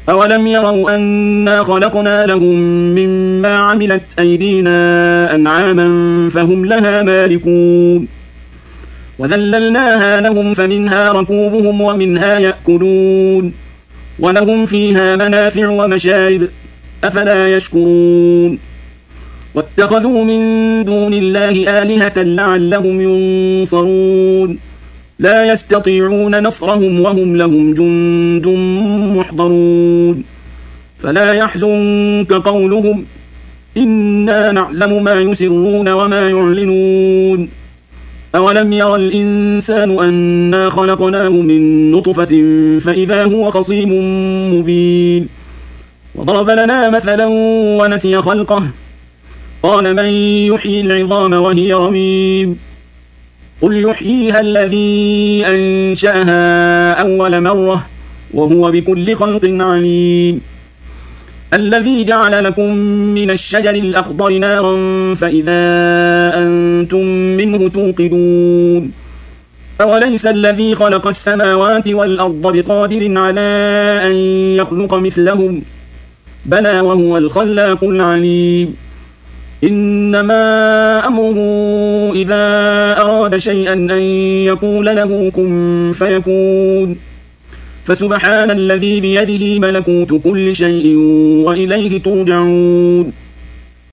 أولم يروا أنا خلقنا لهم مما عملت أيدينا أنعاما فهم لها مالكون وذللناها لهم فمنها ركوبهم ومنها يأكلون ولهم فيها منافع ومشارب أفلا يشكرون واتخذوا من دون الله آلهة لعلهم ينصرون لا يستطيعون نصرهم وهم لهم جند محضرون فلا يحزنك قولهم إنا نعلم ما يسرون وما يعلنون أولم ير الإنسان أنا خلقناه من نطفة فإذا هو خصيم مبين وضرب لنا مثلا ونسي خلقه قال من يحيي العظام وهي رميم قل يحييها الذي أنشأها أول مرة وهو بكل خلق عليم الذي جعل لكم من الشجر الأخضر نارا فإذا أنتم منه توقدون أوليس الذي خلق السماوات والأرض بقادر على أن يخلق مثلهم بلى وهو الخلاق العليم إنما أمره إذا أراد شيئا أن يقول له كن فيكون فسبحان الذي بيده ملكوت كل شيء وإليه ترجعون